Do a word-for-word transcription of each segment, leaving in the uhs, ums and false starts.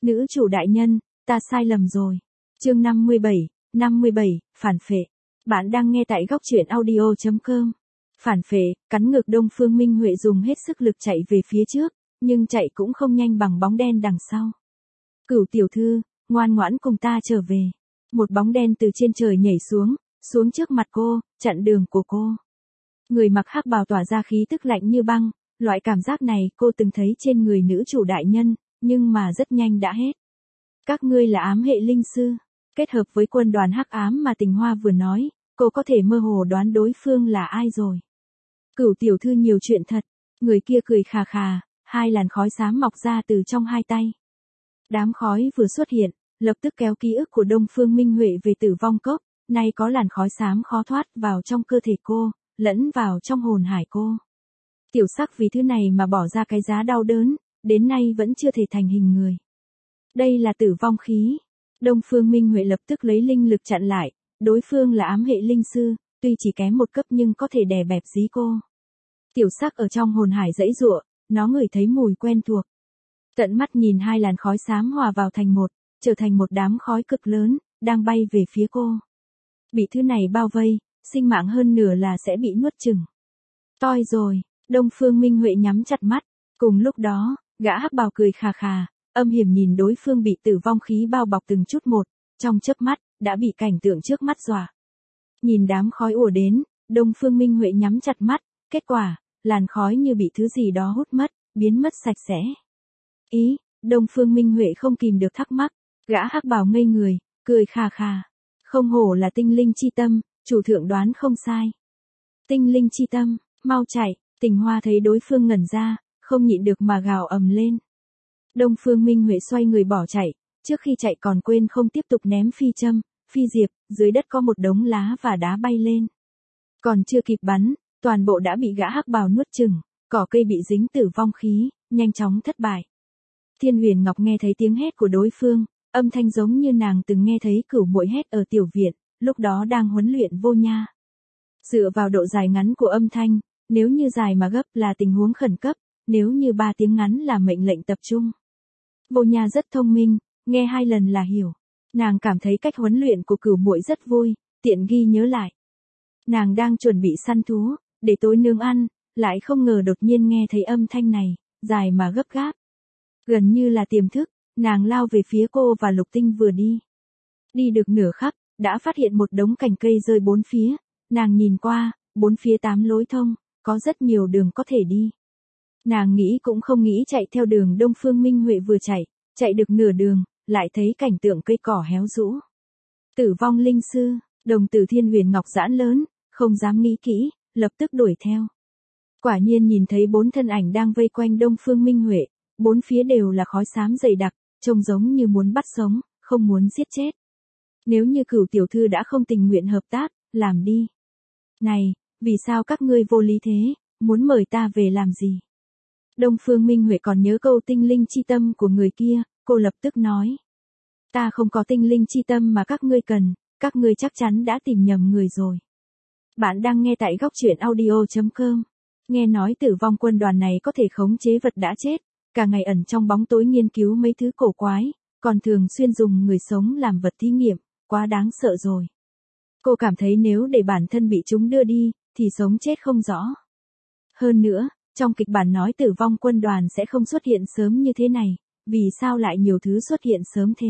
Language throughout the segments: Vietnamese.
Nữ chủ đại nhân, ta sai lầm rồi. Chương năm mươi bảy, năm mươi bảy, phản phệ. Bạn đang nghe tại góc truyện audio chấm com. Phản phệ, cắn ngược Đông Phương Minh Huệ dùng hết sức lực chạy về phía trước, nhưng chạy cũng không nhanh bằng bóng đen đằng sau. Cửu tiểu thư, ngoan ngoãn cùng ta trở về. Một bóng đen từ trên trời nhảy xuống, xuống trước mặt cô, chặn đường của cô. Người mặc hắc bào tỏa ra khí tức lạnh như băng, loại cảm giác này cô từng thấy trên người nữ chủ đại nhân, nhưng mà rất nhanh đã hết. Các ngươi là ám hệ linh sư, kết hợp với quân đoàn hắc ám mà Tình Hoa vừa nói, cô có thể mơ hồ đoán đối phương là ai rồi. Cửu tiểu thư nhiều chuyện thật, người kia cười khà khà, hai làn khói xám mọc ra từ trong hai tay. Đám khói vừa xuất hiện, lập tức kéo ký ức của Đông Phương Minh Huệ về Tử Vong Cốc, nay có làn khói xám khó thoát vào trong cơ thể cô, lẫn vào trong hồn hải cô. Tiểu sắc vì thứ này mà bỏ ra cái giá đau đớn, đến nay vẫn chưa thể thành hình người. Đây là tử vong khí. Đông Phương Minh Huệ lập tức lấy linh lực chặn lại, đối phương là ám hệ linh sư, tuy chỉ kém một cấp nhưng có thể đè bẹp dí cô. Tiểu sắc ở trong hồn hải dãy giụa, nó ngửi thấy mùi quen thuộc. Tận mắt nhìn hai làn khói xám hòa vào thành một, trở thành một đám khói cực lớn, đang bay về phía cô. Bị thứ này bao vây, sinh mạng hơn nửa là sẽ bị nuốt chửng. Toi rồi, Đông Phương Minh Huệ nhắm chặt mắt, cùng lúc đó, gã hắc bào cười khà khà, âm hiểm nhìn đối phương bị tử vong khí bao bọc từng chút một, trong chớp mắt, đã bị cảnh tượng trước mắt dọa. Nhìn đám khói ùa đến, Đông Phương Minh Huệ nhắm chặt mắt, kết quả, làn khói như bị thứ gì đó hút mất, biến mất sạch sẽ. Ý, Đông Phương Minh Huệ không kìm được thắc mắc, gã hắc bào ngây người, cười khà khà. Không hổ là tinh linh chi tâm, chủ thượng đoán không sai. Tinh linh chi tâm, mau chạy, Tình Hoa thấy đối phương ngẩn ra, không nhịn được mà gào ầm lên. Đông Phương Minh Huệ xoay người bỏ chạy, trước khi chạy còn quên không tiếp tục ném phi châm, phi diệp, dưới đất có một đống lá và đá bay lên. Còn chưa kịp bắn, toàn bộ đã bị gã hắc bào nuốt chửng, cỏ cây bị dính tử vong khí, nhanh chóng thất bại. Thiên Huyền Ngọc nghe thấy tiếng hét của đối phương, âm thanh giống như nàng từng nghe thấy Cửu Muội hét ở tiểu viện, lúc đó đang huấn luyện Vô Nha. Dựa vào độ dài ngắn của âm thanh, nếu như dài mà gấp là tình huống khẩn cấp, nếu như ba tiếng ngắn là mệnh lệnh tập trung. Vô Nha rất thông minh, nghe hai lần là hiểu. Nàng cảm thấy cách huấn luyện của Cửu Muội rất vui, tiện ghi nhớ lại. Nàng đang chuẩn bị săn thú, để tối nướng ăn, lại không ngờ đột nhiên nghe thấy âm thanh này, dài mà gấp gáp. Gần như là tiềm thức, nàng lao về phía cô và Lục Tinh vừa đi. Đi được nửa khắc, đã phát hiện một đống cành cây rơi bốn phía, nàng nhìn qua, bốn phía tám lối thông, có rất nhiều đường có thể đi. Nàng nghĩ cũng không nghĩ chạy theo đường Đông Phương Minh Huệ vừa chạy, chạy được nửa đường, lại thấy cảnh tượng cây cỏ héo rũ. Tử vong linh sư, đồng tử Thiên Huyền Ngọc giãn lớn, không dám nghĩ kỹ, lập tức đuổi theo. Quả nhiên nhìn thấy bốn thân ảnh đang vây quanh Đông Phương Minh Huệ, bốn phía đều là khói xám dày đặc, trông giống như muốn bắt sống, không muốn giết chết. Nếu như Cửu tiểu thư đã không tình nguyện hợp tác, làm đi. Này, vì sao các ngươi vô lý thế, muốn mời ta về làm gì? Đông Phương Minh Huệ còn nhớ câu tinh linh chi tâm của người kia, cô lập tức nói. Ta không có tinh linh chi tâm mà các ngươi cần, các ngươi chắc chắn đã tìm nhầm người rồi. Bạn đang nghe tại góc truyện audio chấm com. Nghe nói Tử Vong quân đoàn này có thể khống chế vật đã chết, cả ngày ẩn trong bóng tối nghiên cứu mấy thứ cổ quái, còn thường xuyên dùng người sống làm vật thí nghiệm, quá đáng sợ rồi. Cô cảm thấy nếu để bản thân bị chúng đưa đi, thì sống chết không rõ. Hơn nữa, trong kịch bản nói Tử Vong quân đoàn sẽ không xuất hiện sớm như thế này, vì sao lại nhiều thứ xuất hiện sớm thế?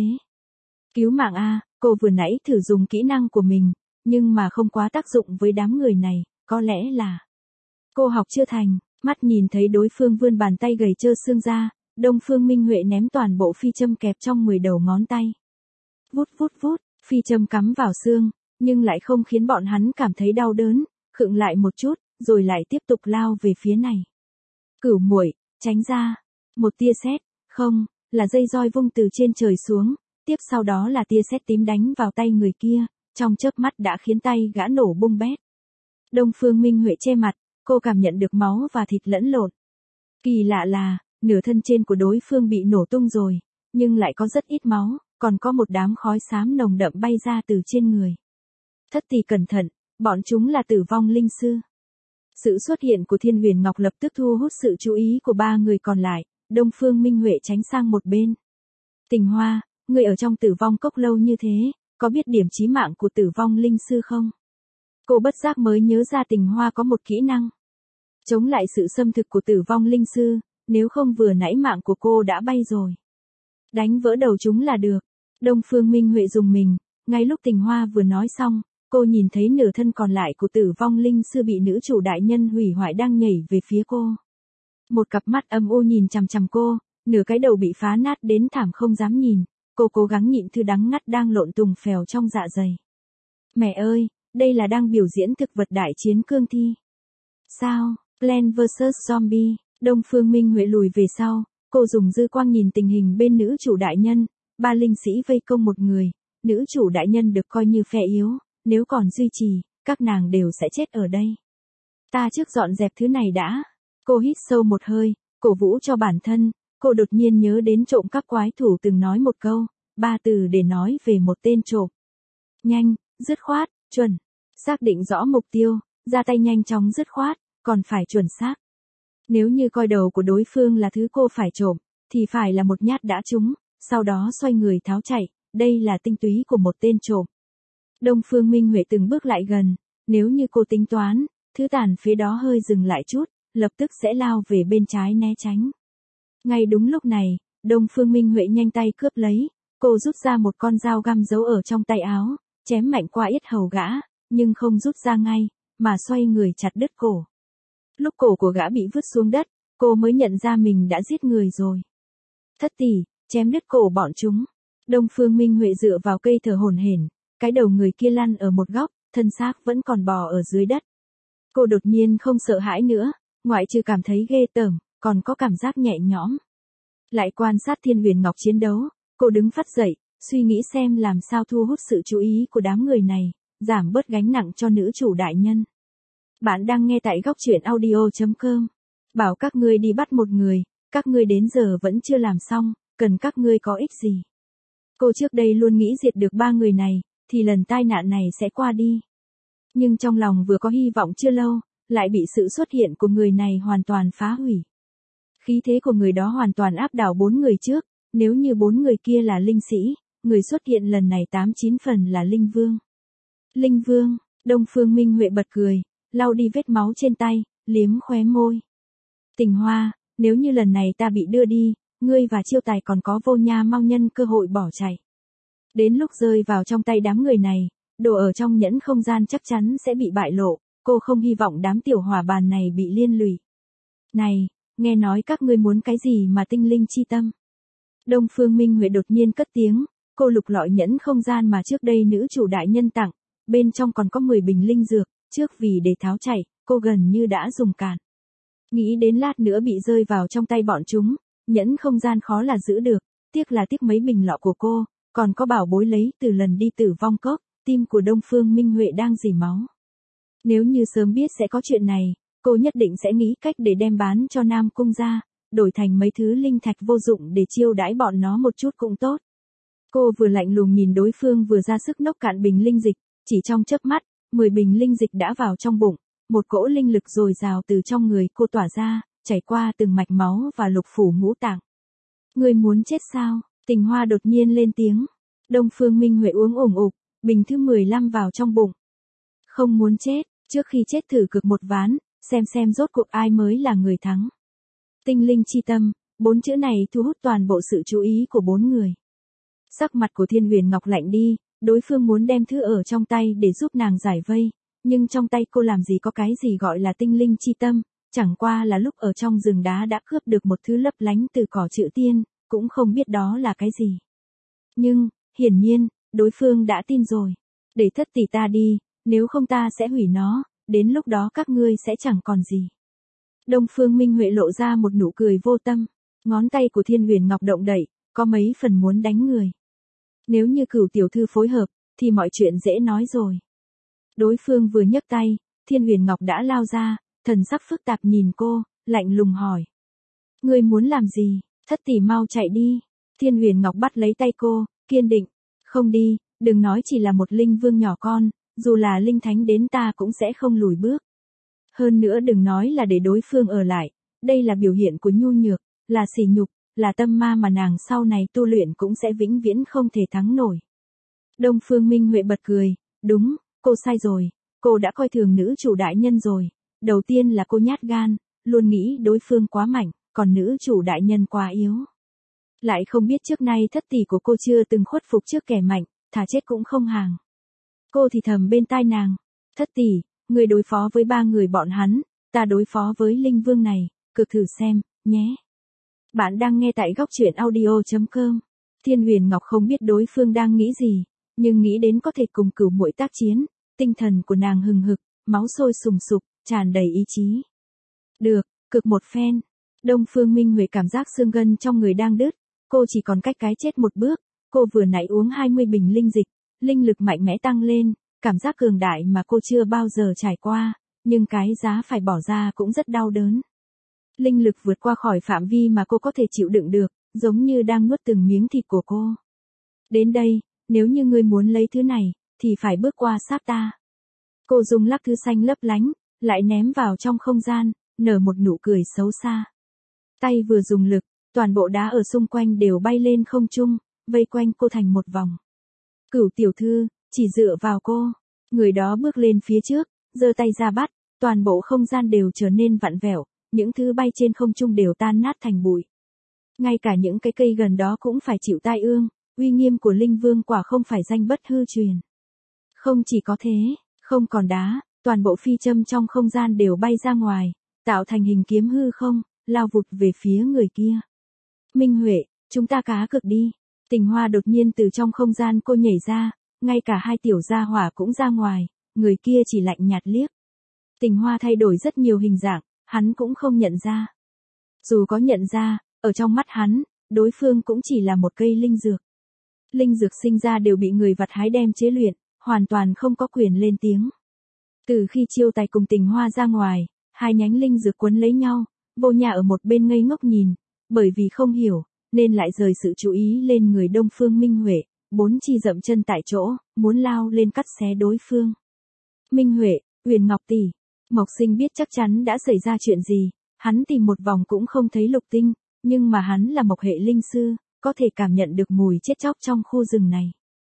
Cứu mạng a, cô vừa nãy thử dùng kỹ năng của mình, nhưng mà không quá tác dụng với đám người này, có lẽ là cô học chưa thành. Mắt nhìn thấy đối phương vươn bàn tay gầy trơ xương ra, Đông Phương Minh Huệ ném toàn bộ phi châm kẹp trong mười đầu ngón tay. Vút vút vút, phi châm cắm vào xương, nhưng lại không khiến bọn hắn cảm thấy đau đớn, khựng lại một chút, rồi lại tiếp tục lao về phía này. Cửu Muội, tránh ra. Một tia sét, không, là dây roi vung từ trên trời xuống, tiếp sau đó là tia sét tím đánh vào tay người kia, trong chớp mắt đã khiến tay gã nổ bung bét. Đông Phương Minh Huệ che mặt, cô cảm nhận được máu và thịt lẫn lộn. Kỳ lạ là, nửa thân trên của đối phương bị nổ tung rồi, nhưng lại có rất ít máu, còn có một đám khói xám nồng đậm bay ra từ trên người. Thất tỷ cẩn thận, bọn chúng là tử vong linh sư. Sự xuất hiện của Thiên Huyền Ngọc lập tức thu hút sự chú ý của ba người còn lại, Đông Phương Minh Huệ tránh sang một bên. Tình Hoa, ngươi ở trong tử vong cốc lâu như thế, có biết điểm chí mạng của tử vong linh sư không? Cô bất giác mới nhớ ra Tình Hoa có một kỹ năng. Chống lại sự xâm thực của tử vong linh sư, nếu không vừa nãy mạng của cô đã bay rồi. Đánh vỡ đầu chúng là được. Đông Phương Minh Huệ dùng mình, ngay lúc Tình Hoa vừa nói xong, cô nhìn thấy nửa thân còn lại của tử vong linh sư bị nữ chủ đại nhân hủy hoại đang nhảy về phía cô. Một cặp mắt âm u nhìn chằm chằm cô, nửa cái đầu bị phá nát đến thảm không dám nhìn, cô cố gắng nhịn thứ đắng ngắt đang lộn tùng phèo trong dạ dày. Mẹ ơi, đây là đang biểu diễn thực vật đại chiến cương thi. Sao, Plants versus. Zombie, Đông Phương Minh Huệ lùi về sau, cô dùng dư quang nhìn tình hình bên nữ chủ đại nhân, ba linh sĩ vây công một người, nữ chủ đại nhân được coi như phe yếu, nếu còn duy trì, các nàng đều sẽ chết ở đây. Ta trước dọn dẹp thứ này đã. Cô hít sâu một hơi, cổ vũ cho bản thân, cô đột nhiên nhớ đến trộm cắp quái thủ từng nói một câu, ba từ để nói về một tên trộm. Nhanh, dứt khoát, chuẩn, xác định rõ mục tiêu, ra tay nhanh chóng dứt khoát, còn phải chuẩn xác. Nếu như coi đầu của đối phương là thứ cô phải trộm, thì phải là một nhát đã trúng, sau đó xoay người tháo chạy, đây là tinh túy của một tên trộm. Đông Phương Minh Huệ từng bước lại gần, nếu như cô tính toán, thứ tàn phía đó hơi dừng lại chút, lập tức sẽ lao về bên trái né tránh. Ngay đúng lúc này, Đông Phương Minh Huệ nhanh tay cướp lấy, cô rút ra một con dao găm giấu ở trong tay áo, chém mạnh qua yết hầu gã, nhưng không rút ra ngay, mà xoay người chặt đứt cổ. Lúc cổ của gã bị vứt xuống đất, cô mới nhận ra mình đã giết người rồi. Thất tỷ, chém đứt cổ bọn chúng. Đông Phương Minh Huệ dựa vào cây thở hổn hển, cái đầu người kia lăn ở một góc, thân xác vẫn còn bò ở dưới đất. Cô đột nhiên không sợ hãi nữa, ngoại trừ cảm thấy ghê tởm, còn có cảm giác nhẹ nhõm. Lại quan sát Thiên Huyền Ngọc chiến đấu, cô đứng phắt dậy, suy nghĩ xem làm sao thu hút sự chú ý của đám người này, giảm bớt gánh nặng cho nữ chủ đại nhân. Bạn đang nghe tại góc truyện audio chấm com. Bảo các ngươi đi bắt một người, các ngươi đến giờ vẫn chưa làm xong, cần các ngươi có ích gì? Cô trước đây luôn nghĩ diệt được ba người này, thì lần tai nạn này sẽ qua đi. Nhưng trong lòng vừa có hy vọng chưa lâu, lại bị sự xuất hiện của người này hoàn toàn phá hủy. Khí thế của người đó hoàn toàn áp đảo bốn người trước, nếu như bốn người kia là linh sĩ, người xuất hiện lần này tám chín phần là linh vương. Linh vương, Đông Phương Minh Huệ bật cười, lau đi vết máu trên tay, liếm khóe môi. Tình Hoa, nếu như lần này ta bị đưa đi, ngươi và Chiêu Tài còn có Vô Nha mau nhân cơ hội bỏ chạy. Đến lúc rơi vào trong tay đám người này, đồ ở trong nhẫn không gian chắc chắn sẽ bị bại lộ, cô không hy vọng đám tiểu hỏa bàn này bị liên lụy. Này, nghe nói các ngươi muốn cái gì mà tinh linh chi tâm? Đông Phương Minh Huệ đột nhiên cất tiếng, cô lục lọi nhẫn không gian mà trước đây nữ chủ đại nhân tặng, bên trong còn có mười bình linh dược, trước vì để tháo chạy, cô gần như đã dùng cạn. Nghĩ đến lát nữa bị rơi vào trong tay bọn chúng, nhẫn không gian khó là giữ được, tiếc là tiếc mấy bình lọ của cô, còn có bảo bối lấy từ lần đi tử vong cốc, tim của Đông Phương Minh Huệ đang rỉ máu. Nếu như sớm biết sẽ có chuyện này, cô nhất định sẽ nghĩ cách để đem bán cho Nam Cung ra, đổi thành mấy thứ linh thạch vô dụng để chiêu đãi bọn nó một chút cũng tốt. Cô vừa lạnh lùng nhìn đối phương vừa ra sức nốc cạn bình linh dịch, chỉ trong chớp mắt, mười bình linh dịch đã vào trong bụng, một cỗ linh lực dồi dào từ trong người cô tỏa ra, chảy qua từng mạch máu và lục phủ ngũ tạng. Người muốn chết sao? Tình Hoa đột nhiên lên tiếng. Đông Phương Minh Huệ uống ủng ục, bình thứ mười lăm vào trong bụng. Không muốn chết, trước khi chết thử cực một ván, xem xem rốt cuộc ai mới là người thắng. Tinh linh chi tâm, bốn chữ này thu hút toàn bộ sự chú ý của bốn người. Sắc mặt của Thiên Huyền Ngọc lạnh đi, đối phương muốn đem thứ ở trong tay để giúp nàng giải vây, nhưng trong tay cô làm gì có cái gì gọi là tinh linh chi tâm, chẳng qua là lúc ở trong rừng đá đã cướp được một thứ lấp lánh từ cỏ chữ tiên, cũng không biết đó là cái gì. Nhưng, hiển nhiên, đối phương đã tin rồi. Để thất tỷ ta đi, nếu không ta sẽ hủy nó, đến lúc đó các ngươi sẽ chẳng còn gì. Đông Phương Minh Huệ lộ ra một nụ cười vô tâm, ngón tay của Thiên Huyền Ngọc động đậy, có mấy phần muốn đánh người. Nếu như Cửu tiểu thư phối hợp, thì mọi chuyện dễ nói rồi. Đối phương vừa nhấc tay, Thiên Huyền Ngọc đã lao ra, thần sắc phức tạp nhìn cô, lạnh lùng hỏi. Ngươi muốn làm gì? Thất tỷ mau chạy đi. Thiên Huyền Ngọc bắt lấy tay cô, kiên định. Không đi, đừng nói chỉ là một linh vương nhỏ con, dù là linh thánh đến ta cũng sẽ không lùi bước. Hơn nữa đừng nói là để đối phương ở lại, đây là biểu hiện của nhu nhược, là sỉ nhục, là tâm ma mà nàng sau này tu luyện cũng sẽ vĩnh viễn không thể thắng nổi. Đông Phương Minh Huệ bật cười, đúng, cô sai rồi, cô đã coi thường nữ chủ đại nhân rồi, đầu tiên là cô nhát gan, luôn nghĩ đối phương quá mạnh, còn nữ chủ đại nhân quá yếu. Lại không biết trước nay thất tỷ của cô chưa từng khuất phục trước kẻ mạnh, thà chết cũng không hàng. Cô thì thầm bên tai nàng, thất tỷ, người đối phó với ba người bọn hắn, ta đối phó với Linh Vương này, cực thử xem, nhé. Bạn đang nghe tại góc truyện audio chấm com. Thiên Huyền Ngọc không biết đối phương đang nghĩ gì, nhưng nghĩ đến có thể cùng cửu muội tác chiến, tinh thần của nàng hừng hực, máu sôi sùng sục, tràn đầy ý chí. Được, cực một phen. Đông Phương Minh Huệ cảm giác xương gân trong người đang đứt, cô chỉ còn cách cái chết một bước, cô vừa nãy uống hai mươi bình linh dịch, linh lực mạnh mẽ tăng lên, cảm giác cường đại mà cô chưa bao giờ trải qua, nhưng cái giá phải bỏ ra cũng rất đau đớn. Linh lực vượt qua khỏi phạm vi mà cô có thể chịu đựng được, giống như đang nuốt từng miếng thịt của cô. Đến đây, nếu như ngươi muốn lấy thứ này, thì phải bước qua sát ta. Cô dùng lắc thứ xanh lấp lánh, lại ném vào trong không gian, nở một nụ cười xấu xa. Tay vừa dùng lực, toàn bộ đá ở xung quanh đều bay lên không trung, vây quanh cô thành một vòng. Cửu tiểu thư, chỉ dựa vào cô. Người đó bước lên phía trước, giơ tay ra bắt, toàn bộ không gian đều trở nên vặn vẹo, những thứ bay trên không trung đều tan nát thành bụi. Ngay cả những cái cây gần đó cũng phải chịu tai ương, uy nghiêm của Linh Vương quả không phải danh bất hư truyền. Không chỉ có thế, không còn đá, toàn bộ phi châm trong không gian đều bay ra ngoài, tạo thành hình kiếm hư không, lao vụt về phía người kia. Minh Huệ, chúng ta cá cược đi. Tình Hoa đột nhiên từ trong không gian cô nhảy ra, ngay cả hai tiểu gia hỏa cũng ra ngoài, người kia chỉ lạnh nhạt liếc. Tình Hoa thay đổi rất nhiều hình dạng, hắn cũng không nhận ra. Dù có nhận ra, ở trong mắt hắn, đối phương cũng chỉ là một cây linh dược. Linh dược sinh ra đều bị người vặt hái đem chế luyện, hoàn toàn không có quyền lên tiếng. Từ khi Chiêu Tài cùng Tình Hoa ra ngoài, hai nhánh linh dược quấn lấy nhau, Vô Nhà ở một bên ngây ngốc nhìn, bởi vì không hiểu, nên lại rời sự chú ý lên người Đông Phương Minh Huệ, bốn chi dậm chân tại chỗ, muốn lao lên cắt xé đối phương. Minh Huệ, Huyền Ngọc tỷ, Mộc Sinh biết chắc chắn đã xảy ra chuyện gì, hắn tìm một vòng cũng không thấy lục tinh, nhưng mà hắn là Mộc hệ linh sư, có thể cảm nhận được mùi chết chóc trong khu rừng này.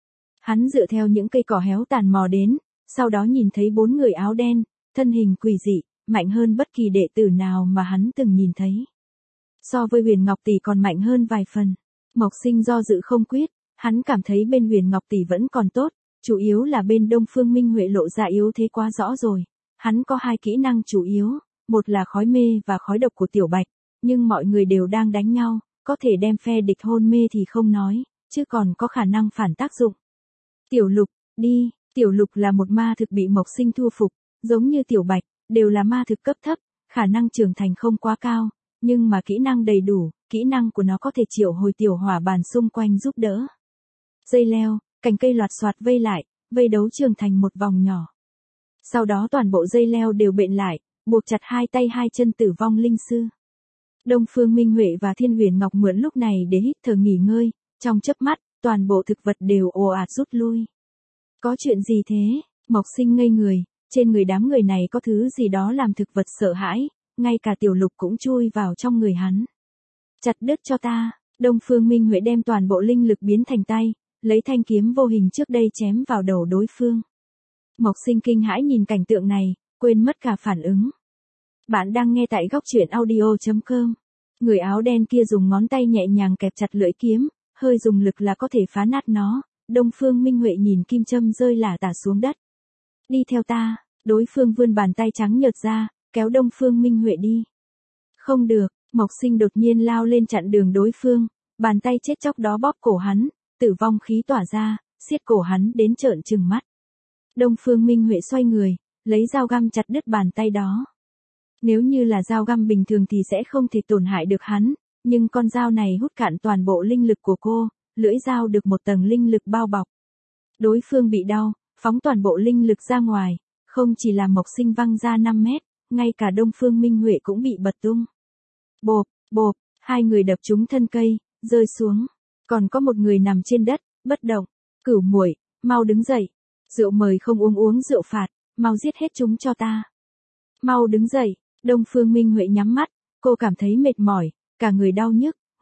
Hắn dựa theo những cây cỏ héo tàn mò đến, sau đó nhìn thấy bốn người áo đen, thân hình quỷ dị, mạnh hơn bất kỳ đệ tử nào mà hắn từng nhìn thấy. So với Huyền Ngọc tỷ còn mạnh hơn vài phần. Mộc Sinh do dự không quyết, hắn cảm thấy bên Huyền Ngọc tỷ vẫn còn tốt, chủ yếu là bên Đông Phương Minh Huệ lộ ra yếu thế quá rõ rồi. Hắn có hai kỹ năng chủ yếu, một là khói mê và khói độc của Tiểu Bạch, nhưng mọi người đều đang đánh nhau, có thể đem phe địch hôn mê thì không nói, chứ còn có khả năng phản tác dụng. Tiểu Lục, đi, Tiểu Lục là một ma thực bị Mộc Sinh thu phục, giống như Tiểu Bạch, đều là ma thực cấp thấp, khả năng trưởng thành không quá cao, nhưng mà kỹ năng đầy đủ, kỹ năng của nó có thể triệu hồi tiểu hỏa bàn xung quanh giúp đỡ. Dây leo, cành cây loạt xoạt vây lại, vây đấu trường thành một vòng nhỏ. Sau đó toàn bộ dây leo đều bện lại, buộc chặt hai tay hai chân tử vong linh sư. Đông Phương Minh Huệ và Thiên Huyền Ngọc mượn lúc này để hít thở nghỉ ngơi, trong chớp mắt, toàn bộ thực vật đều ồ ạt rút lui. Có chuyện gì thế? Mộc Sinh ngây người, trên người đám người này có thứ gì đó làm thực vật sợ hãi, ngay cả Tiểu Lục cũng chui vào trong người hắn. Chặt đứt cho ta, Đông Phương Minh Huệ đem toàn bộ linh lực biến thành tay, lấy thanh kiếm vô hình trước đây chém vào đầu đối phương. Mộc Sinh kinh hãi nhìn cảnh tượng này, quên mất cả phản ứng. Bạn đang nghe tại góc truyện audio chấm com. Người áo đen kia dùng ngón tay nhẹ nhàng kẹp chặt lưỡi kiếm, hơi dùng lực là có thể phá nát nó. Đông Phương Minh Huệ nhìn kim châm rơi lả tả xuống đất. Đi theo ta, đối phương vươn bàn tay trắng nhợt ra, kéo Đông Phương Minh Huệ đi. Không được, Mộc Sinh đột nhiên lao lên chặn đường đối phương, bàn tay chết chóc đó bóp cổ hắn, tử vong khí tỏa ra, siết cổ hắn đến trợn trừng mắt. Đông Phương Minh Huệ xoay người, lấy dao găm chặt đứt bàn tay đó. Nếu như là dao găm bình thường thì sẽ không thể tổn hại được hắn, nhưng con dao này hút cạn toàn bộ linh lực của cô, lưỡi dao được một tầng linh lực bao bọc. Đối phương bị đau, phóng toàn bộ linh lực ra ngoài, không chỉ là Mộc Sinh văng ra năm mét, ngay cả Đông Phương Minh Huệ cũng bị bật tung. Bộp, bộp, hai người đập trúng thân cây, rơi xuống. Còn có một người nằm trên đất, bất động. Cửu muội, mau đứng dậy. Rượu mời không uống uống rượu phạt, mau giết hết chúng cho ta. Mau đứng dậy, Đông Phương Minh Huệ nhắm mắt, cô cảm thấy mệt mỏi, cả người đau nhức,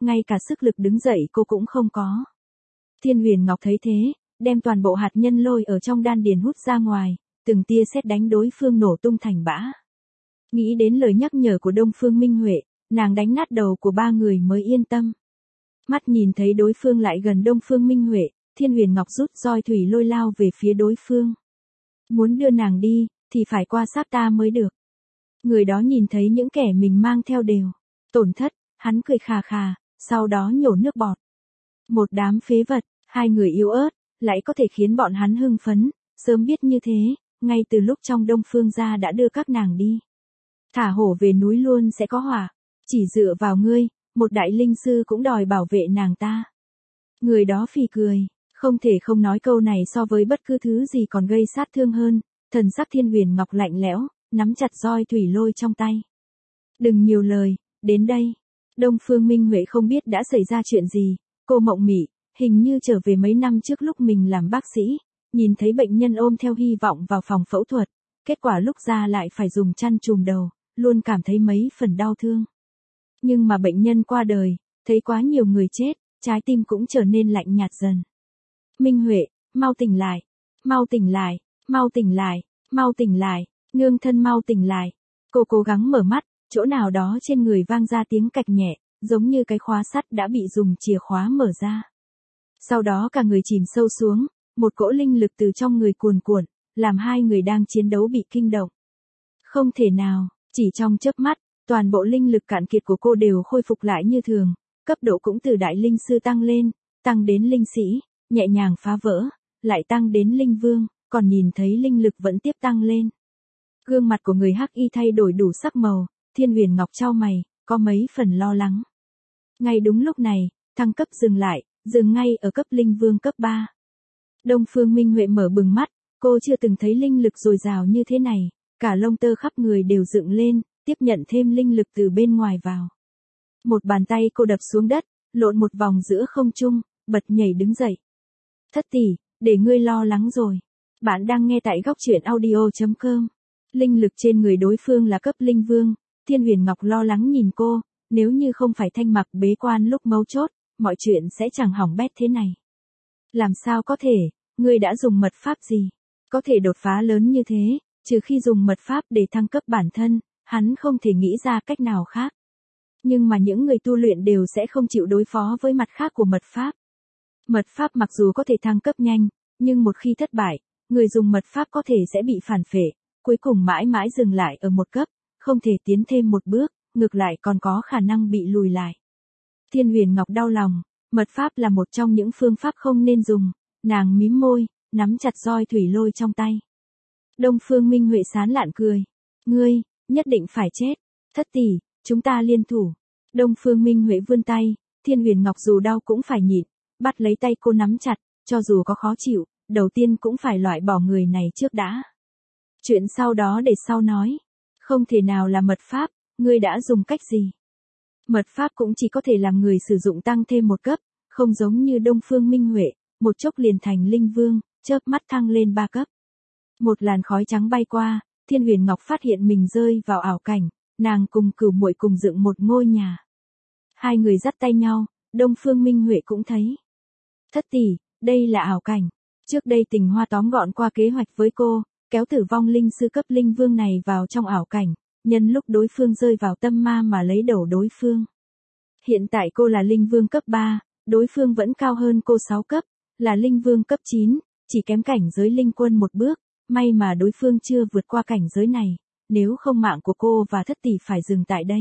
ngay cả sức lực đứng dậy cô cũng không có. Thiên Huyền Ngọc thấy thế, đem toàn bộ hạt nhân lôi ở trong đan điền hút ra ngoài, từng tia sét đánh đối phương nổ tung thành bã. Nghĩ đến lời nhắc nhở của Đông Phương Minh Huệ, nàng đánh nát đầu của ba người mới yên tâm. Mắt nhìn thấy đối phương lại gần Đông Phương Minh Huệ, Thiên Huyền Ngọc rút roi thủy lôi lao về phía đối phương. Muốn đưa nàng đi, thì phải qua Sáp ta mới được. Người đó nhìn thấy những kẻ mình mang theo đều tổn thất, hắn cười khà khà, sau đó nhổ nước bọt. Một đám phế vật, hai người yếu ớt, lại có thể khiến bọn hắn hưng phấn, sớm biết như thế, ngay từ lúc trong Đông Phương gia đã đưa các nàng đi. Thả hổ về núi luôn sẽ có họa, chỉ dựa vào ngươi, một đại linh sư cũng đòi bảo vệ nàng ta. Người đó phì cười, không thể không nói câu này so với bất cứ thứ gì còn gây sát thương hơn, thần sắc Thiên Huyền Ngọc lạnh lẽo, nắm chặt roi thủy lôi trong tay. Đừng nhiều lời, đến đây. Đông Phương Minh Huệ không biết đã xảy ra chuyện gì, cô mộng mị, hình như trở về mấy năm trước lúc mình làm bác sĩ, nhìn thấy bệnh nhân ôm theo hy vọng vào phòng phẫu thuật, kết quả lúc ra lại phải dùng chăn trùm đầu, luôn cảm thấy mấy phần đau thương. Nhưng mà bệnh nhân qua đời, thấy quá nhiều người chết, trái tim cũng trở nên lạnh nhạt dần. Minh Huệ, mau tỉnh lại, mau tỉnh lại, mau tỉnh lại, mau tỉnh lại, nương thân mau tỉnh lại. Cô cố gắng mở mắt, chỗ nào đó trên người vang ra tiếng cạch nhẹ, giống như cái khóa sắt đã bị dùng chìa khóa mở ra. Sau đó cả người chìm sâu xuống, một cỗ linh lực từ trong người cuồn cuộn, làm hai người đang chiến đấu bị kinh động. Không thể nào, chỉ trong chớp mắt, toàn bộ linh lực cạn kiệt của cô đều khôi phục lại như thường, cấp độ cũng từ đại linh sư tăng lên, tăng đến linh sĩ, nhẹ nhàng phá vỡ, lại tăng đến linh vương, còn nhìn thấy linh lực vẫn tiếp tăng lên. Gương mặt của người hắc y thay đổi đủ sắc màu, Thiên Huyền Ngọc chau mày, có mấy phần lo lắng. Ngay đúng lúc này, thăng cấp dừng lại, dừng ngay ở cấp linh vương cấp ba. Đông Phương Minh Huệ mở bừng mắt, cô chưa từng thấy linh lực dồi dào như thế này, cả lông tơ khắp người đều dựng lên, tiếp nhận thêm linh lực từ bên ngoài vào. Một bàn tay cô đập xuống đất, lộn một vòng giữa không trung, bật nhảy đứng dậy. Thất tỷ, để ngươi lo lắng rồi. Bạn đang nghe tại góc truyện audio chấm com. Linh lực trên người đối phương là cấp linh vương, Thiên Huyền Ngọc lo lắng nhìn cô, nếu như không phải Thanh Mặc bế quan lúc mấu chốt, mọi chuyện sẽ chẳng hỏng bét thế này. Làm sao có thể, ngươi đã dùng mật pháp gì? Có thể đột phá lớn như thế, trừ khi dùng mật pháp để thăng cấp bản thân, hắn không thể nghĩ ra cách nào khác. Nhưng mà những người tu luyện đều sẽ không chịu đối phó với mặt khác của mật pháp. Mật pháp mặc dù có thể thăng cấp nhanh, nhưng một khi thất bại, người dùng mật pháp có thể sẽ bị phản phệ, cuối cùng mãi mãi dừng lại ở một cấp, không thể tiến thêm một bước, ngược lại còn có khả năng bị lùi lại. Thiên Huyền Ngọc đau lòng, mật pháp là một trong những phương pháp không nên dùng, nàng mím môi, nắm chặt roi thủy lôi trong tay. Đông Phương Minh Huệ sán lạn cười, ngươi, nhất định phải chết, thất tỷ, chúng ta liên thủ. Đông Phương Minh Huệ vươn tay, Thiên Huyền Ngọc dù đau cũng phải nhịn, bắt lấy tay cô nắm chặt, cho dù có khó chịu, đầu tiên cũng phải loại bỏ người này trước đã. Chuyện sau đó để sau nói. Không thể nào là mật pháp, ngươi đã dùng cách gì? Mật pháp cũng chỉ có thể làm người sử dụng tăng thêm một cấp, không giống như Đông Phương Minh Huệ, một chốc liền thành linh vương, chớp mắt thăng lên ba cấp. Một làn khói trắng bay qua, Thiên Huyền Ngọc phát hiện mình rơi vào ảo cảnh, nàng cùng Cửu Muội cùng dựng một ngôi nhà. Hai người dắt tay nhau, Đông Phương Minh Huệ cũng thấy. Thất tỷ, đây là ảo cảnh. Trước đây Tình Hoa tóm gọn qua kế hoạch với cô, kéo Tử Vong linh sư cấp linh vương này vào trong ảo cảnh, nhân lúc đối phương rơi vào tâm ma mà lấy đầu đối phương. Hiện tại cô là linh vương cấp ba, đối phương vẫn cao hơn cô sáu cấp, là linh vương cấp chín, chỉ kém cảnh giới linh quân một bước, may mà đối phương chưa vượt qua cảnh giới này, nếu không mạng của cô và thất tỷ phải dừng tại đây.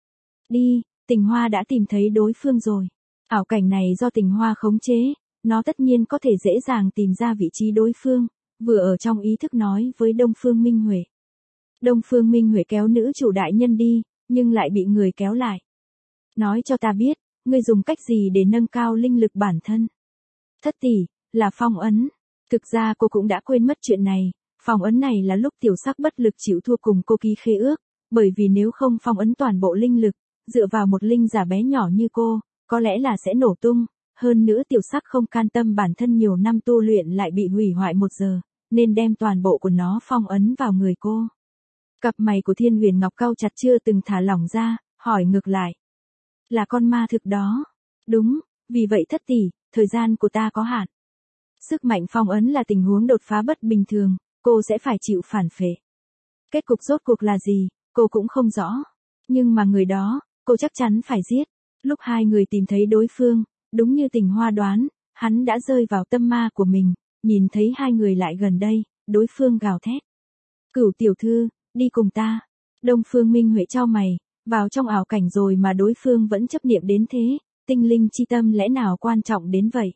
Đi, Tình Hoa đã tìm thấy đối phương rồi. Ảo cảnh này do Tình Hoa khống chế, nó tất nhiên có thể dễ dàng tìm ra vị trí đối phương, vừa ở trong ý thức nói với Đông Phương Minh Huệ. Đông Phương Minh Huệ kéo nữ chủ đại nhân đi, nhưng lại bị người kéo lại. Nói cho ta biết, ngươi dùng cách gì để nâng cao linh lực bản thân? Thất tỷ, là phong ấn. Thực ra cô cũng đã quên mất chuyện này, phong ấn này là lúc tiểu sắc bất lực chịu thua cùng cô ký khế ước, bởi vì nếu không phong ấn toàn bộ linh lực, dựa vào một linh giả bé nhỏ như cô, có lẽ là sẽ nổ tung. Hơn nữa tiểu sắc không can tâm bản thân nhiều năm tu luyện lại bị hủy hoại một giờ, nên đem toàn bộ của nó phong ấn vào người cô. Cặp mày của Thiên Huyền Ngọc cau chặt chưa từng thả lỏng ra, hỏi ngược lại. Là con ma thực đó, Đúng, vì vậy thất tỷ, thời gian của ta có hạn. Sức mạnh phong ấn là tình huống đột phá bất bình thường, cô sẽ phải chịu phản phệ. Kết cục rốt cuộc là gì, cô cũng không rõ. Nhưng mà người đó, cô chắc chắn phải giết. Lúc hai người tìm thấy đối phương, đúng như Tình Hoa đoán, hắn đã rơi vào tâm ma của mình, nhìn thấy hai người lại gần đây, đối phương gào thét. Cửu tiểu thư, đi cùng ta. Đông Phương Minh Huệ chau mày, vào trong ảo cảnh rồi mà đối phương vẫn chấp niệm đến thế, tinh linh chi tâm lẽ nào quan trọng đến vậy.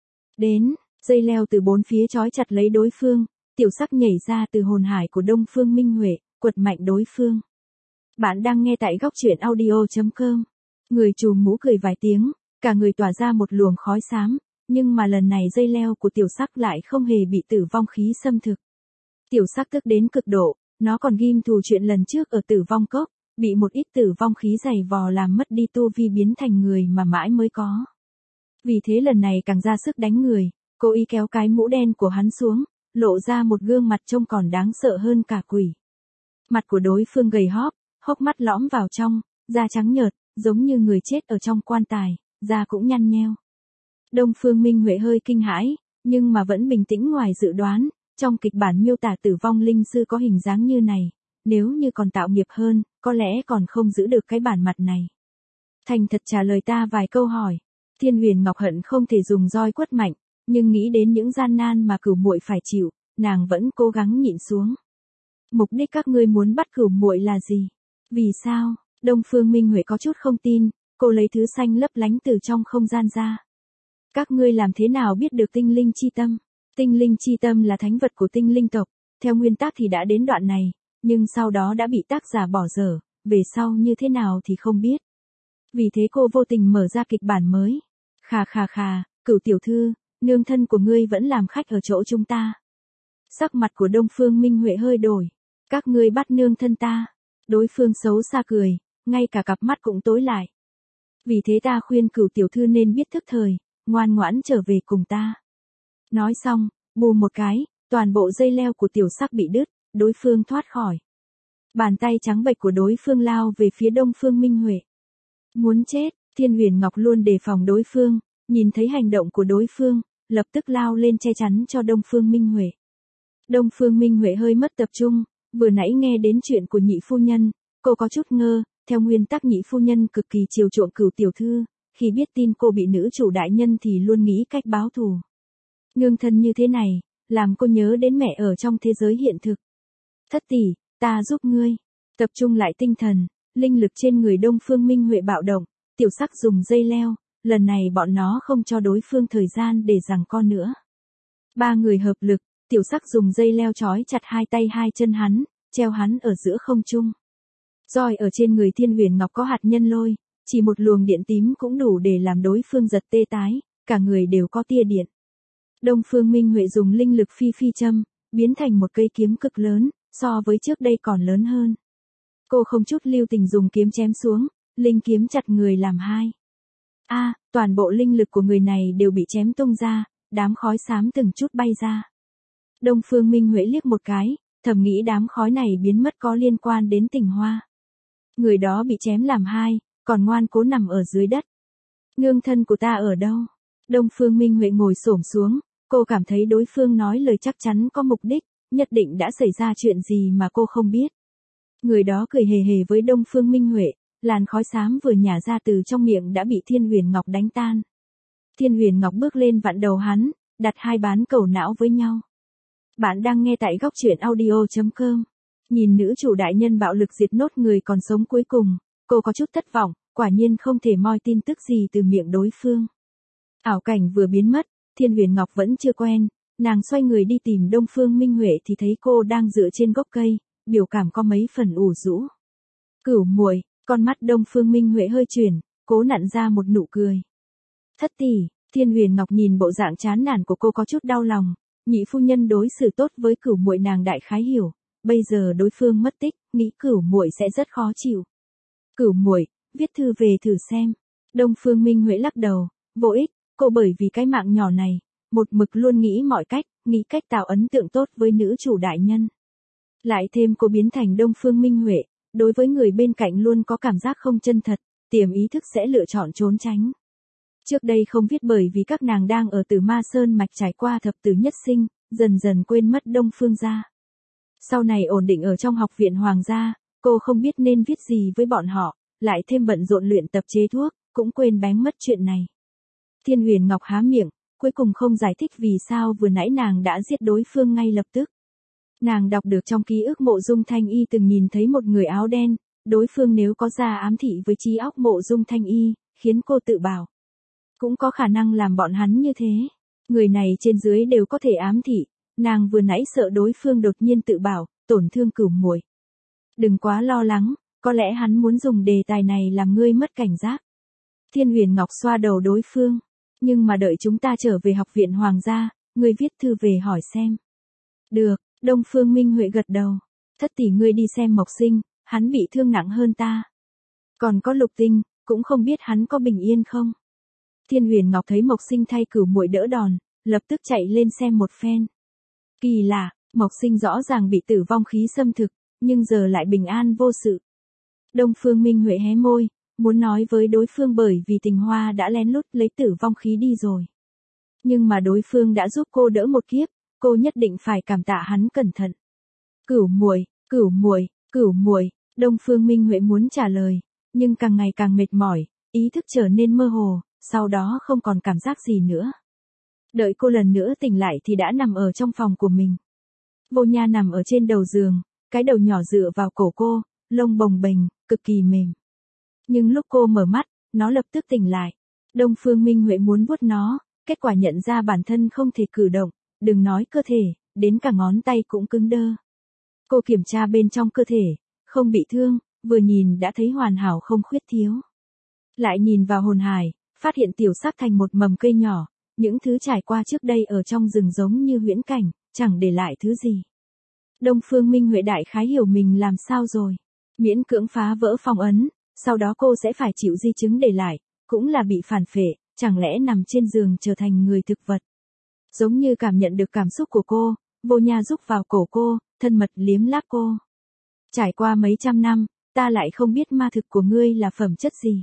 Đến, dây leo từ bốn phía trói chặt lấy đối phương, tiểu sắc nhảy ra từ hồn hải của Đông Phương Minh Huệ, quật mạnh đối phương. Bạn đang nghe tại góc truyện audio chấm com. Người trùm mũ cười vài tiếng, cả người tỏa ra một luồng khói xám, nhưng mà lần này dây leo của tiểu sắc lại không hề bị tử vong khí xâm thực. Tiểu sắc tức đến cực độ, nó còn ghim thù chuyện lần trước ở Tử Vong Cốc, bị một ít tử vong khí dày vò làm mất đi tu vi biến thành người mà mãi mới có. Vì thế lần này càng ra sức đánh người, cố ý kéo cái mũ đen của hắn xuống, lộ ra một gương mặt trông còn đáng sợ hơn cả quỷ. Mặt của đối phương gầy hóp, hốc mắt lõm vào trong, da trắng nhợt, giống như người chết ở trong quan tài, da cũng nhăn nheo. Đông Phương Minh Huệ hơi kinh hãi, nhưng mà vẫn bình tĩnh ngoài dự đoán, trong kịch bản miêu tả tử vong linh sư có hình dáng như này, nếu như còn tạo nghiệp hơn, có lẽ còn không giữ được cái bản mặt này. Thành thật trả lời ta vài câu hỏi. Thiên Huyền Ngọc hận không thể dùng roi quất mạnh, nhưng nghĩ đến những gian nan mà Cửu Muội phải chịu, nàng vẫn cố gắng nhịn xuống. Mục đích các ngươi muốn bắt Cửu Muội là gì? Vì sao? Đông Phương Minh Huệ có chút không tin, cô lấy thứ xanh lấp lánh từ trong không gian ra. Các ngươi làm thế nào biết được tinh linh chi tâm? Tinh linh chi tâm là thánh vật của tinh linh tộc, theo nguyên tắc thì đã đến đoạn này, nhưng sau đó đã bị tác giả bỏ dở, về sau như thế nào thì không biết. Vì thế cô vô tình mở ra kịch bản mới. Khà khà khà, Cửu tiểu thư, nương thân của ngươi vẫn làm khách ở chỗ chúng ta. Sắc mặt của Đông Phương Minh Huệ hơi đổi. Các ngươi bắt nương thân ta. Đối phương xấu xa cười, ngay cả cặp mắt cũng tối lại. Vì thế ta khuyên Cửu tiểu thư nên biết thức thời, ngoan ngoãn trở về cùng ta. Nói xong, bù một cái, toàn bộ dây leo của tiểu sắc bị đứt, đối phương thoát khỏi. Bàn tay trắng bệch của đối phương lao về phía Đông Phương Minh Huệ. Muốn chết, Thiên Huyền Ngọc luôn đề phòng đối phương, nhìn thấy hành động của đối phương, lập tức lao lên che chắn cho Đông Phương Minh Huệ. Đông Phương Minh Huệ hơi mất tập trung, vừa nãy nghe đến chuyện của nhị phu nhân, cô có chút ngơ, theo nguyên tắc nhị phu nhân cực kỳ chiều chuộng Cửu tiểu thư, khi biết tin cô bị nữ chủ đại nhân thì luôn nghĩ cách báo thù. Nương thân như thế này, làm cô nhớ đến mẹ ở trong thế giới hiện thực. Thất tỷ, ta giúp ngươi. Tập trung lại tinh thần, linh lực trên người Đông Phương Minh Huệ bạo động, tiểu sắc dùng dây leo, lần này bọn nó không cho đối phương thời gian để giằng co nữa. Ba người hợp lực, tiểu sắc dùng dây leo trói chặt hai tay hai chân hắn, treo hắn ở giữa không trung. Roi ở trên người Thiên Huyền Ngọc có hạt nhân lôi, chỉ một luồng điện tím cũng đủ để làm đối phương giật tê tái, cả người đều có tia điện. Đông Phương Minh Huệ dùng linh lực phi phi châm, biến thành một cây kiếm cực lớn, so với trước đây còn lớn hơn. Cô không chút lưu tình dùng kiếm chém xuống, linh kiếm chặt người làm hai. A, à, toàn bộ linh lực của người này đều bị chém tung ra, đám khói xám từng chút bay ra. Đông Phương Minh Huệ liếc một cái, thầm nghĩ đám khói này biến mất có liên quan đến Tình Hoa. Người đó bị chém làm hai, còn ngoan cố nằm ở dưới đất. Nương thân của ta ở đâu? Đông Phương Minh Huệ ngồi xổm xuống, cô cảm thấy đối phương nói lời chắc chắn có mục đích, nhất định đã xảy ra chuyện gì mà cô không biết. Người đó cười hề hề với Đông Phương Minh Huệ, làn khói xám vừa nhả ra từ trong miệng đã bị Thiên Huyền Ngọc đánh tan. Thiên Huyền Ngọc bước lên vặn đầu hắn, đặt hai bán cầu não với nhau. Bạn đang nghe tại góc truyện audio chấm com. Nhìn nữ chủ đại nhân bạo lực diệt nốt người còn sống cuối cùng, cô có chút thất vọng, quả nhiên không thể moi tin tức gì từ miệng đối phương. Ảo cảnh vừa biến mất, Thiên Huyền Ngọc vẫn chưa quen, nàng xoay người đi tìm Đông Phương Minh Huệ thì thấy cô đang dựa trên gốc cây, biểu cảm có mấy phần ủ rũ. Cửu muội, con mắt Đông Phương Minh Huệ hơi chuyển, cố nặn ra một nụ cười. Thất tỷ, Thiên Huyền Ngọc nhìn bộ dạng chán nản của cô có chút đau lòng, nhị phu nhân đối xử tốt với Cửu muội nàng đại khái hiểu, bây giờ đối phương mất tích, nghĩ Cửu muội sẽ rất khó chịu. Cửu muội, viết thư về thử xem. Đông Phương Minh Huệ lắc đầu, vô ích, cô bởi vì cái mạng nhỏ này, một mực luôn nghĩ mọi cách, nghĩ cách tạo ấn tượng tốt với nữ chủ đại nhân. Lại thêm cô biến thành Đông Phương Minh Huệ, đối với người bên cạnh luôn có cảm giác không chân thật, tiềm ý thức sẽ lựa chọn trốn tránh. Trước đây không viết bởi vì các nàng đang ở Tử Ma Sơn mạch trải qua thập tử nhất sinh, dần dần quên mất Đông Phương gia. Sau này ổn định ở trong học viện Hoàng gia, cô không biết nên viết gì với bọn họ, lại thêm bận rộn luyện tập chế thuốc, cũng quên bén mất chuyện này. Thiên Huyền Ngọc há miệng, cuối cùng không giải thích vì sao vừa nãy nàng đã giết đối phương ngay lập tức. Nàng đọc được trong ký ức Mộ Dung Thanh Y từng nhìn thấy một người áo đen, đối phương nếu có ra ám thị với trí óc Mộ Dung Thanh Y, khiến cô tự bảo. Cũng có khả năng làm bọn hắn như thế. Người này trên dưới đều có thể ám thị, nàng vừa nãy sợ đối phương đột nhiên tự bảo, tổn thương Cửu Muội. Đừng quá lo lắng, có lẽ hắn muốn dùng đề tài này làm ngươi mất cảnh giác. Thiên Huyền Ngọc xoa đầu đối phương, nhưng mà đợi chúng ta trở về học viện Hoàng gia, ngươi viết thư về hỏi xem. Được, Đông Phương Minh Huệ gật đầu. Thất tỷ ngươi đi xem Mộc Sinh, hắn bị thương nặng hơn ta. Còn có Lục Tinh, cũng không biết hắn có bình yên không. Thiên Huyền Ngọc thấy Mộc Sinh thay Cửu Muội đỡ đòn, lập tức chạy lên xem một phen. Kỳ lạ, Mộc Sinh rõ ràng bị tử vong khí xâm thực, nhưng giờ lại bình an vô sự. Đông Phương Minh Huệ hé môi, muốn nói với đối phương bởi vì Tình Hoa đã lén lút lấy tử vong khí đi rồi. Nhưng mà đối phương đã giúp cô đỡ một kiếp, cô nhất định phải cảm tạ hắn cẩn thận. Cửu Muội, Cửu Muội, Cửu Muội, Đông Phương Minh Huệ muốn trả lời, nhưng càng ngày càng mệt mỏi, ý thức trở nên mơ hồ, sau đó không còn cảm giác gì nữa. Đợi cô lần nữa tỉnh lại thì đã nằm ở trong phòng của mình. Vô Nha nằm ở trên đầu giường, cái đầu nhỏ dựa vào cổ cô, lông bồng bềnh, cực kỳ mềm. Nhưng lúc cô mở mắt, nó lập tức tỉnh lại. Đông Phương Minh Huệ muốn vuốt nó, kết quả nhận ra bản thân không thể cử động, đừng nói cơ thể, đến cả ngón tay cũng cứng đơ. Cô kiểm tra bên trong cơ thể, không bị thương, vừa nhìn đã thấy hoàn hảo không khuyết thiếu. Lại nhìn vào hồn hải, phát hiện tiểu sắc thành một mầm cây nhỏ, những thứ trải qua trước đây ở trong rừng giống như huyễn cảnh, chẳng để lại thứ gì. Đông Phương Minh Huệ đại khái hiểu mình làm sao rồi. Miễn cưỡng phá vỡ phong ấn, sau đó cô sẽ phải chịu di chứng để lại, cũng là bị phản phệ, chẳng lẽ nằm trên giường trở thành người thực vật. Giống như cảm nhận được cảm xúc của cô, Vô Nha rúc vào cổ cô, thân mật liếm láp cô. Trải qua mấy trăm năm, ta lại không biết ma thực của ngươi là phẩm chất gì.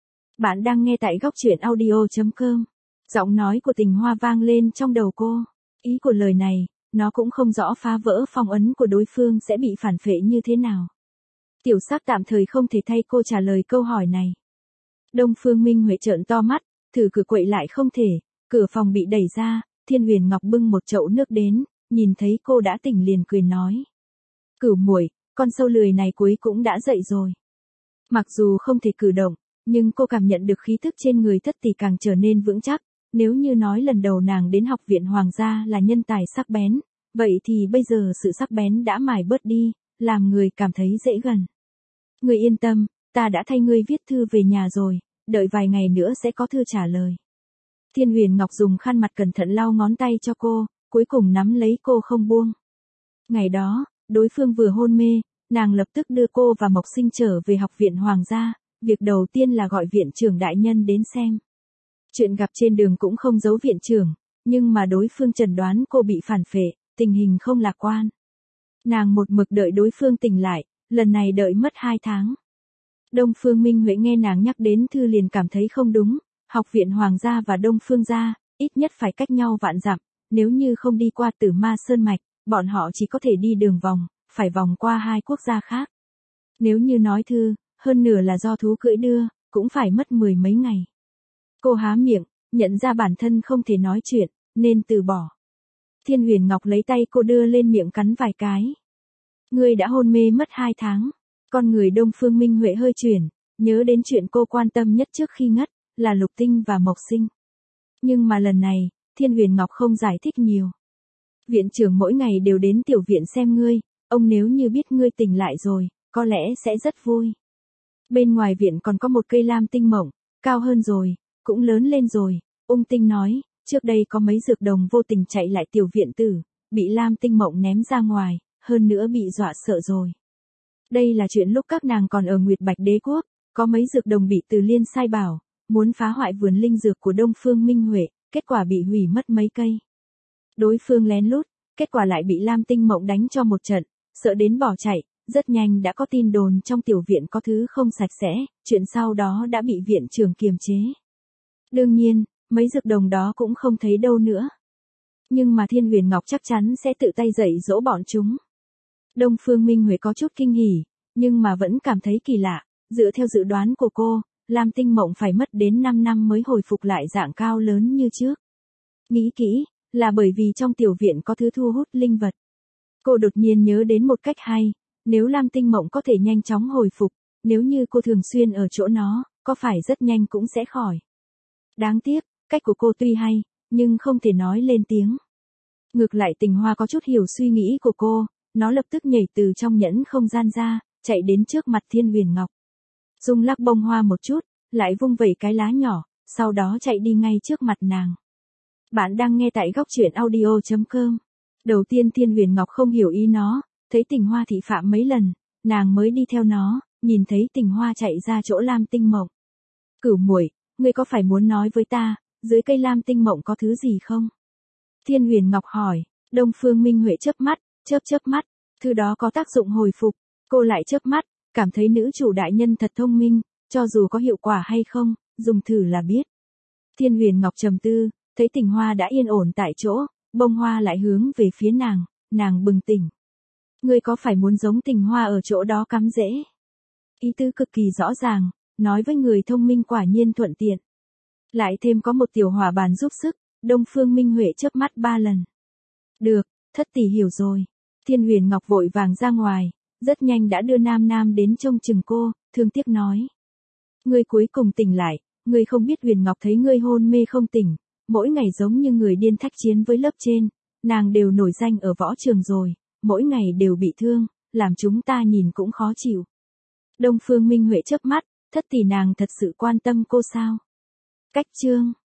Bạn đang nghe tại góc truyện audio chấm com. Giọng nói của Tình Hoa vang lên trong đầu cô. Ý của lời này, nó cũng không rõ phá vỡ phong ấn của đối phương sẽ bị phản phệ như thế nào. Tiểu sắc tạm thời không thể thay cô trả lời câu hỏi này. Đông Phương Minh Huệ trợn to mắt, thử cửa quậy lại không thể, cửa phòng bị đẩy ra, Thiên Huyền Ngọc bưng một chậu nước đến, nhìn thấy cô đã tỉnh liền cười nói. Cửu Muội, con sâu lười này cuối cũng đã dậy rồi. Mặc dù không thể cử động, nhưng cô cảm nhận được khí thức trên người thất tỷ càng trở nên vững chắc. Nếu như nói lần đầu nàng đến học viện Hoàng gia là nhân tài sắc bén, vậy thì bây giờ sự sắc bén đã mài bớt đi, làm người cảm thấy dễ gần. Ngươi yên tâm, ta đã thay ngươi viết thư về nhà rồi, đợi vài ngày nữa sẽ có thư trả lời. Thiên Huyền Ngọc dùng khăn mặt cẩn thận lau ngón tay cho cô, cuối cùng nắm lấy cô không buông. Ngày đó, đối phương vừa hôn mê, nàng lập tức đưa cô và Mộc Sinh trở về học viện Hoàng gia, việc đầu tiên là gọi viện trưởng đại nhân đến xem. Chuyện gặp trên đường cũng không giấu viện trưởng, nhưng mà đối phương chẩn đoán cô bị phản phệ, tình hình không lạc quan. Nàng một mực đợi đối phương tỉnh lại, lần này đợi mất hai tháng. Đông Phương Minh Huệ nghe nàng nhắc đến thư liền cảm thấy không đúng, học viện Hoàng gia và Đông Phương gia, ít nhất phải cách nhau vạn dặm, nếu như không đi qua Tử Ma Sơn mạch, bọn họ chỉ có thể đi đường vòng, phải vòng qua hai quốc gia khác. Nếu như nói thư, hơn nửa là do thú cưỡi đưa, cũng phải mất mười mấy ngày. Cô há miệng, nhận ra bản thân không thể nói chuyện, nên từ bỏ. Thiên Huyền Ngọc lấy tay cô đưa lên miệng cắn vài cái. Ngươi đã hôn mê mất hai tháng. Con người Đông Phương Minh Huệ hơi chuyển, nhớ đến chuyện cô quan tâm nhất trước khi ngất, là Lục Tinh và Mộc Sinh. Nhưng mà lần này, Thiên Huyền Ngọc không giải thích nhiều. Viện trưởng mỗi ngày đều đến tiểu viện xem ngươi, ông nếu như biết ngươi tỉnh lại rồi, có lẽ sẽ rất vui. Bên ngoài viện còn có một cây lam tinh mộng, cao hơn rồi, cũng lớn lên rồi, ung tinh nói, trước đây có mấy dược đồng vô tình chạy lại tiểu viện tử, bị lam tinh mộng ném ra ngoài, hơn nữa bị dọa sợ rồi. Đây là chuyện lúc các nàng còn ở Nguyệt Bạch Đế Quốc, có mấy dược đồng bị Từ Liên sai bảo, muốn phá hoại vườn linh dược của Đông Phương Minh Huệ, kết quả bị hủy mất mấy cây. Đối phương lén lút, kết quả lại bị lam tinh mộng đánh cho một trận, sợ đến bỏ chạy, rất nhanh đã có tin đồn trong tiểu viện có thứ không sạch sẽ, chuyện sau đó đã bị viện trưởng kiềm chế. Đương nhiên, mấy dược đồng đó cũng không thấy đâu nữa. Nhưng mà Thiên Huyền Ngọc chắc chắn sẽ tự tay dạy dỗ bọn chúng. Đông Phương Minh Huệ có chút kinh hỉ, nhưng mà vẫn cảm thấy kỳ lạ. Dựa theo dự đoán của cô, Lam Tinh Mộng phải mất đến năm năm mới hồi phục lại dạng cao lớn như trước. Nghĩ kỹ, là bởi vì trong tiểu viện có thứ thu hút linh vật. Cô đột nhiên nhớ đến một cách hay, nếu Lam Tinh Mộng có thể nhanh chóng hồi phục, nếu như cô thường xuyên ở chỗ nó, có phải rất nhanh cũng sẽ khỏi. Đáng tiếc, cách của cô tuy hay, nhưng không thể nói lên tiếng. Ngược lại Tình Hoa có chút hiểu suy nghĩ của cô, nó lập tức nhảy từ trong nhẫn không gian ra, chạy đến trước mặt Thiên Huyền Ngọc. Rung lắc bông hoa một chút, lại vung vẩy cái lá nhỏ, sau đó chạy đi ngay trước mặt nàng. Bạn đang nghe tại góc truyện audio chấm com. Đầu tiên Thiên Huyền Ngọc không hiểu ý nó, thấy Tình Hoa thị phạm mấy lần, nàng mới đi theo nó, nhìn thấy Tình Hoa chạy ra chỗ Lam Tinh Mộng. Cửu muội, ngươi có phải muốn nói với ta, dưới cây Lam Tinh Mộng có thứ gì không? Thiên Huyền Ngọc hỏi. Đông Phương Minh Huệ chớp mắt, chớp chớp mắt, thứ đó có tác dụng hồi phục. Cô lại chớp mắt, cảm thấy nữ chủ đại nhân thật thông minh, cho dù có hiệu quả hay không, dùng thử là biết. Thiên Huyền Ngọc trầm tư, thấy Tình Hoa đã yên ổn tại chỗ, bông hoa lại hướng về phía nàng, nàng bừng tỉnh. Ngươi có phải muốn giống Tình Hoa ở chỗ đó cắm rễ? Ý tứ cực kỳ rõ ràng, nói với người thông minh quả nhiên thuận tiện. Lại thêm có một tiểu hỏa bàn giúp sức, Đông Phương Minh Huệ chớp mắt ba lần. Được, thất tỷ hiểu rồi. Thiên Huyền Ngọc vội vàng ra ngoài, rất nhanh đã đưa Nam Nam đến trông chừng cô, thương tiếc nói. Ngươi cuối cùng tỉnh lại, ngươi không biết Huyền Ngọc thấy ngươi hôn mê không tỉnh, mỗi ngày giống như người điên thách chiến với lớp trên, nàng đều nổi danh ở võ trường rồi, mỗi ngày đều bị thương, làm chúng ta nhìn cũng khó chịu. Đông Phương Minh Huệ chớp mắt, thất tỷ nàng thật sự quan tâm cô sao? Cách chương